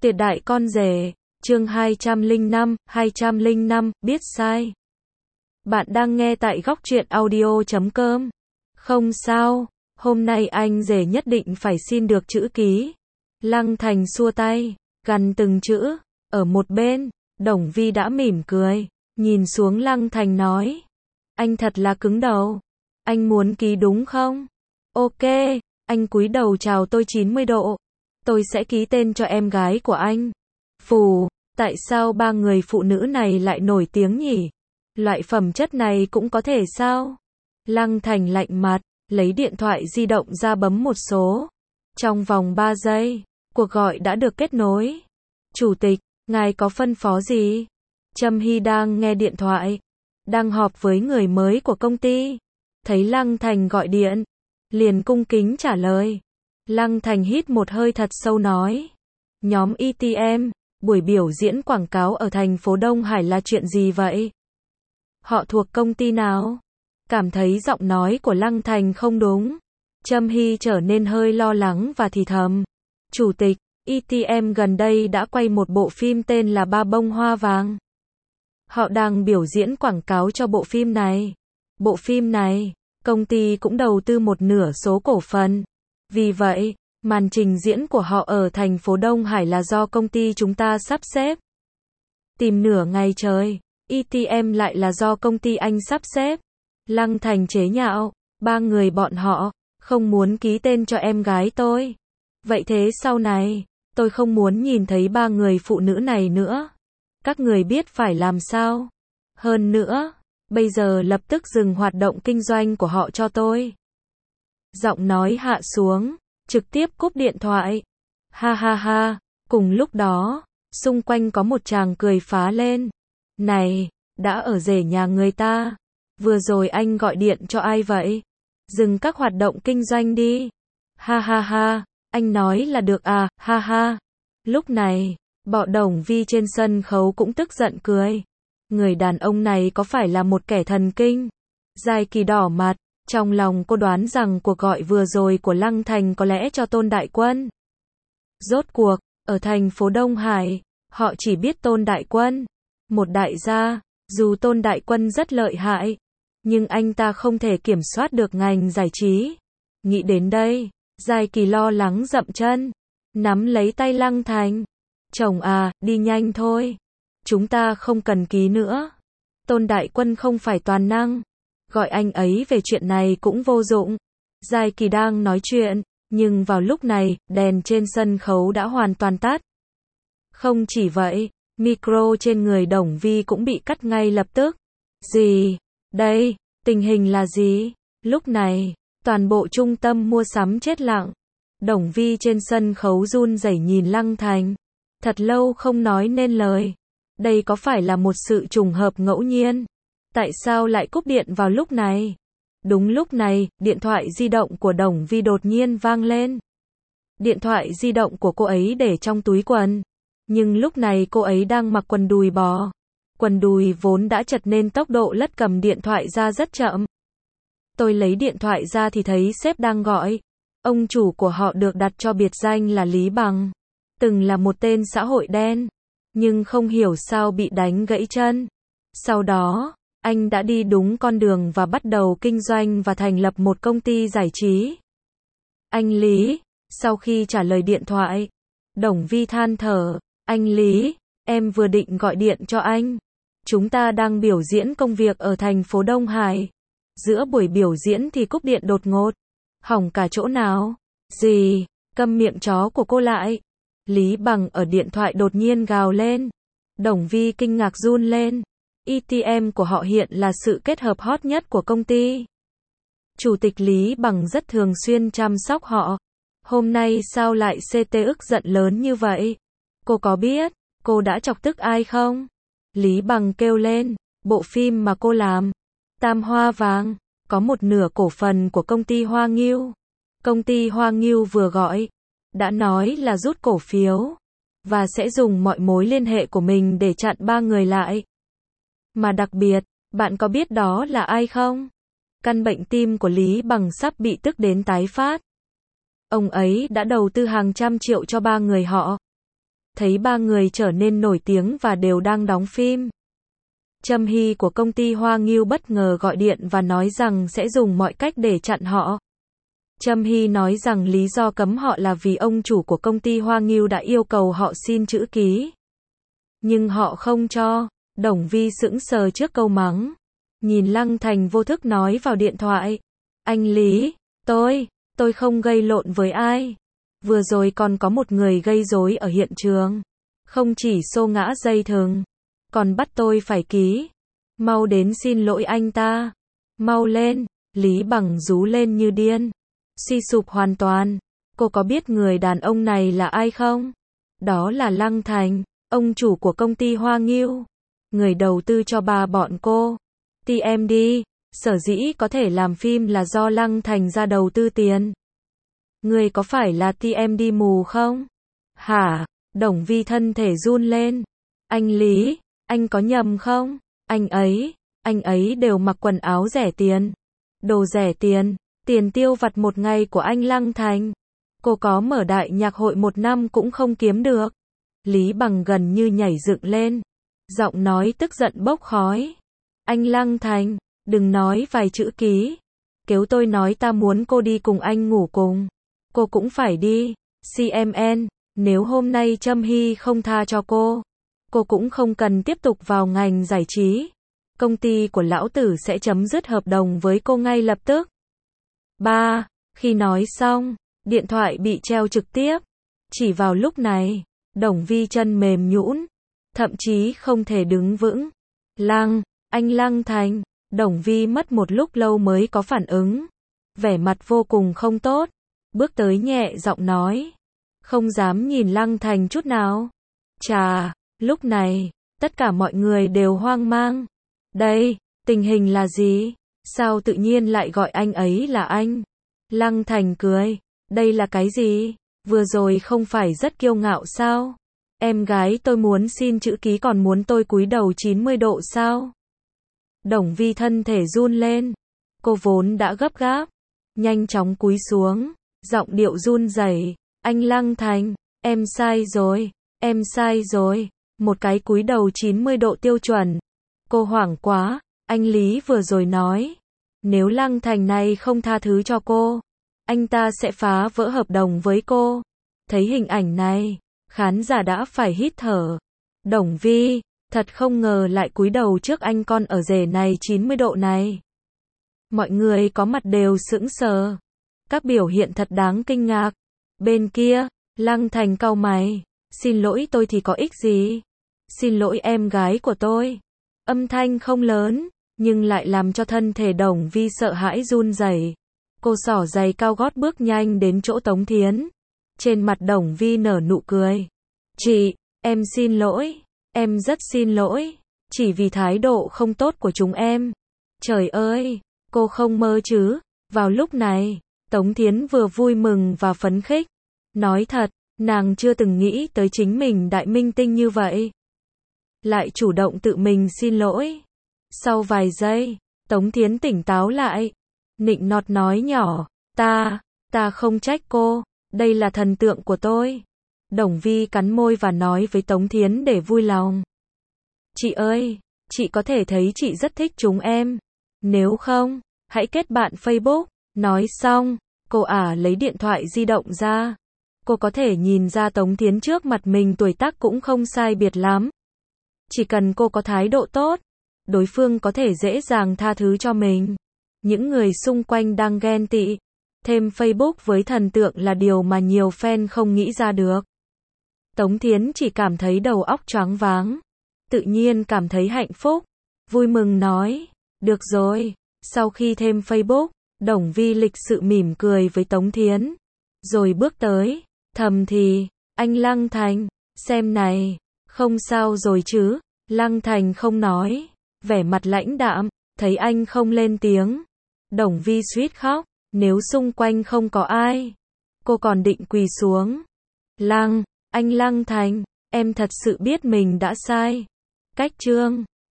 Tuyệt đại con rể, chương 205, biết sai. Bạn đang nghe tại góc truyện audio.com. Không sao, hôm nay anh rể nhất định phải xin được chữ ký. Lăng Thành xua tay, gằn từng chữ. Ở một bên, Đồng Vi đã mỉm cười, nhìn xuống Lăng Thành nói. Anh thật là cứng đầu. Anh muốn ký đúng không? Ok, anh cúi đầu chào tôi 90 độ. Tôi sẽ ký tên cho em gái của anh. Phù, tại sao ba người phụ nữ này lại nổi tiếng nhỉ? Loại phẩm chất này cũng có thể sao? Lăng Thành lạnh mặt, lấy điện thoại di động ra bấm một số. Trong vòng 3 giây, cuộc gọi đã được kết nối. Chủ tịch, ngài có phân phó gì? Trâm Hy đang nghe điện thoại, đang họp với người mới của công ty. Thấy Lăng Thành gọi điện, liền cung kính trả lời. Lăng Thành hít một hơi thật sâu nói. Nhóm ETM, buổi biểu diễn quảng cáo ở thành phố Đông Hải là chuyện gì vậy? Họ thuộc công ty nào? Cảm thấy giọng nói của Lăng Thành không đúng. Trâm Hy trở nên hơi lo lắng và thì thầm. Chủ tịch, ETM gần đây đã quay một bộ phim tên là Ba Bông Hoa Vàng. Họ đang biểu diễn quảng cáo cho bộ phim này. Bộ phim này, công ty cũng đầu tư một nửa số cổ phần. Vì vậy, màn trình diễn của họ ở thành phố Đông Hải là do công ty chúng ta sắp xếp. Tìm nửa ngày trời, ETM lại là do công ty anh sắp xếp. Lăng Thành chế nhạo, ba người bọn họ, không muốn ký tên cho em gái tôi. Vậy thế sau này, tôi không muốn nhìn thấy ba người phụ nữ này nữa. Các người biết phải làm sao? Hơn nữa, bây giờ lập tức dừng hoạt động kinh doanh của họ cho tôi. Giọng nói hạ xuống, trực tiếp cúp điện thoại. Ha ha ha, cùng lúc đó, xung quanh có một chàng cười phá lên. Này, đã ở rể nhà người ta. Vừa rồi anh gọi điện cho ai vậy? Dừng các hoạt động kinh doanh đi. Ha ha ha, anh nói là được à, ha ha. Lúc này, bọn Đồng Vi trên sân khấu cũng tức giận cười. Người đàn ông này có phải là một kẻ thần kinh? Giai Kỳ đỏ mặt. Trong lòng cô đoán rằng cuộc gọi vừa rồi của Lăng Thành có lẽ cho Tôn Đại Quân. Rốt cuộc, ở thành phố Đông Hải, họ chỉ biết Tôn Đại Quân. Một đại gia, dù Tôn Đại Quân rất lợi hại, nhưng anh ta không thể kiểm soát được ngành giải trí. Nghĩ đến đây, Giai Kỳ lo lắng dậm chân, nắm lấy tay Lăng Thành. Chồng à, đi nhanh thôi. Chúng ta không cần ký nữa. Tôn Đại Quân không phải toàn năng. Gọi anh ấy về chuyện này cũng vô dụng. Giai Kỳ đang nói chuyện, nhưng vào lúc này, đèn trên sân khấu đã hoàn toàn tắt. Không chỉ vậy, micro trên người Đồng Vi cũng bị cắt ngay lập tức. Gì? Đây, tình hình là gì? Lúc này, toàn bộ trung tâm mua sắm chết lặng. Đồng Vi trên sân khấu run rẩy nhìn Lăng Thành. Thật lâu không nói nên lời. Đây có phải là một sự trùng hợp ngẫu nhiên? Tại sao lại cúp điện vào lúc này? Đúng lúc này, điện thoại di động của Đồng Vi đột nhiên vang lên. Điện thoại di động của cô ấy để trong túi quần. Nhưng lúc này cô ấy đang mặc quần đùi bò. Quần đùi vốn đã chật nên tốc độ lất cầm điện thoại ra rất chậm. Tôi lấy điện thoại ra thì thấy sếp đang gọi. Ông chủ của họ được đặt cho biệt danh là Lý Bằng. Từng là một tên xã hội đen. Nhưng không hiểu sao bị đánh gãy chân. Sau đó, anh đã đi đúng con đường và bắt đầu kinh doanh và thành lập một công ty giải trí. Anh Lý, sau khi trả lời điện thoại, Đồng Vi than thở, anh Lý, em vừa định gọi điện cho anh. Chúng ta đang biểu diễn công việc ở thành phố Đông Hải. Giữa buổi biểu diễn thì cúp điện đột ngột. Hỏng cả chỗ nào? Gì? Câm miệng chó của cô lại. Lý Bằng ở điện thoại đột nhiên gào lên. Đồng Vi kinh ngạc run lên. ETM của họ hiện là sự kết hợp hot nhất của công ty. Chủ tịch Lý Bằng rất thường xuyên chăm sóc họ. Hôm nay sao lại CT ức giận lớn như vậy? Cô có biết, cô đã chọc tức ai không? Lý Bằng kêu lên, bộ phim mà cô làm, Tam Hoa Vàng, có một nửa cổ phần của công ty Hoa Nghiêu. Công ty Hoa Nghiêu vừa gọi, đã nói là rút cổ phiếu, và sẽ dùng mọi mối liên hệ của mình để chặn ba người lại. Mà đặc biệt, bạn có biết đó là ai không? Căn bệnh tim của Lý Bằng sắp bị tức đến tái phát. Ông ấy đã đầu tư hàng trăm triệu cho ba người họ. thấy ba người trở nên nổi tiếng và đều đang đóng phim. Trâm Hy của công ty Hoa Nghiêu bất ngờ gọi điện và nói rằng sẽ dùng mọi cách để chặn họ. Trâm Hy nói rằng lý do cấm họ là vì ông chủ của công ty Hoa Nghiêu đã yêu cầu họ xin chữ ký. Nhưng họ không cho. Đồng Vi sững sờ trước câu mắng. Nhìn Lăng Thành vô thức nói vào điện thoại. Anh Lý, tôi không gây lộn với ai. Vừa rồi còn có một người gây rối ở hiện trường. Không chỉ xô ngã dây thừng, còn bắt tôi phải ký. Mau đến xin lỗi anh ta. Mau lên. Lý Bằng rú lên như điên. Suy sụp hoàn toàn. Cô có biết người đàn ông này là ai không? Đó là Lăng Thành, ông chủ của công ty Hoa Nghiêu. Người đầu tư cho ba bọn cô. TMD, sở dĩ có thể làm phim là do Lăng Thành ra đầu tư tiền. Người có phải là TMD mù không? Hả? Đồng Vi thân thể run lên. Anh Lý, anh có nhầm không? Anh ấy đều mặc quần áo rẻ tiền. Đồ rẻ tiền, tiền tiêu vặt một ngày của anh Lăng Thành. Cô có mở đại nhạc hội một năm cũng không kiếm được. Lý Bằng gần như nhảy dựng lên. Giọng nói tức giận bốc khói. Anh Lăng Thành, đừng nói vài chữ ký. Nếu tôi nói ta muốn cô đi cùng anh ngủ cùng, cô cũng phải đi. CMN, nếu hôm nay Trâm Hy không tha cho cô cũng không cần tiếp tục vào ngành giải trí. Công ty của lão tử sẽ chấm dứt hợp đồng với cô ngay lập tức. Khi nói xong, điện thoại bị treo trực tiếp. Chỉ vào lúc này, Đồng Vi chân mềm nhũn, thậm chí không thể đứng vững. Anh Lăng Thành. Đồng Vi mất một lúc lâu mới có phản ứng. Vẻ mặt vô cùng không tốt. Bước tới nhẹ giọng nói. Không dám nhìn Lăng Thành chút nào. Chà, lúc này, tất cả mọi người đều hoang mang. Đây, tình hình là gì? Sao tự nhiên lại gọi anh ấy là anh? Lăng Thành cười. Đây là cái gì? Vừa rồi không phải rất kiêu ngạo sao? Em gái tôi muốn xin chữ ký còn muốn tôi cúi đầu 90 độ sao? Đồng Vi thân thể run lên. Cô vốn đã gấp gáp, nhanh chóng cúi xuống, giọng điệu run rẩy. Anh Lăng Thành, em sai rồi. Một cái cúi đầu 90 độ tiêu chuẩn. Cô hoảng quá. Anh Lý vừa rồi nói, nếu Lăng Thành này không tha thứ cho cô, anh ta sẽ phá vỡ hợp đồng với cô. Thấy hình ảnh này, khán giả đã phải hít thở. Đồng Vi, thật không ngờ lại cúi đầu trước anh con ở rể này 90 độ này. Mọi người có mặt đều sững sờ. Các biểu hiện thật đáng kinh ngạc. Bên kia, Lăng Thành cau mày. Xin lỗi tôi thì có ích gì? Xin lỗi em gái của tôi. Âm thanh không lớn, nhưng lại làm cho thân thể Đồng Vi sợ hãi run rẩy. Cô xỏ giày cao gót bước nhanh đến chỗ Tống Thiến. Trên mặt Đồng Vi nở nụ cười. Chị, em xin lỗi. Em rất xin lỗi. Chỉ vì thái độ không tốt của chúng em. Trời ơi, cô không mơ chứ. Vào lúc này, Tống Thiến vừa vui mừng và phấn khích. Nói thật, nàng chưa từng nghĩ tới chính mình đại minh tinh như vậy. Lại chủ động tự mình xin lỗi. Sau vài giây, Tống Thiến tỉnh táo lại. Nịnh nọt nói nhỏ. Ta không trách cô. Đây là thần tượng của tôi. Đồng Vi cắn môi và nói với Tống Thiến để vui lòng. Chị ơi, chị có thể thấy chị rất thích chúng em. Nếu không, hãy kết bạn Facebook. Nói xong, cô lấy điện thoại di động ra. Cô có thể nhìn ra Tống Thiến trước mặt mình tuổi tác cũng không sai biệt lắm. Chỉ cần cô có thái độ tốt, đối phương có thể dễ dàng tha thứ cho mình. Những người xung quanh đang ghen tị. Thêm Facebook với thần tượng là điều mà nhiều fan không nghĩ ra được. Tống Thiến chỉ cảm thấy đầu óc choáng váng. Tự nhiên cảm thấy hạnh phúc. Vui mừng nói. Được rồi. Sau khi thêm Facebook, Đồng Vi lịch sự mỉm cười với Tống Thiến. Rồi bước tới. Thầm thì. Anh Lăng Thành. Xem này. Không sao rồi chứ. Lăng Thành không nói. Vẻ mặt lãnh đạm. Thấy anh không lên tiếng. Đồng Vi suýt khóc. Nếu xung quanh không có ai, cô còn định quỳ xuống. Anh Lăng Thành, em thật sự biết mình đã sai. Cách chương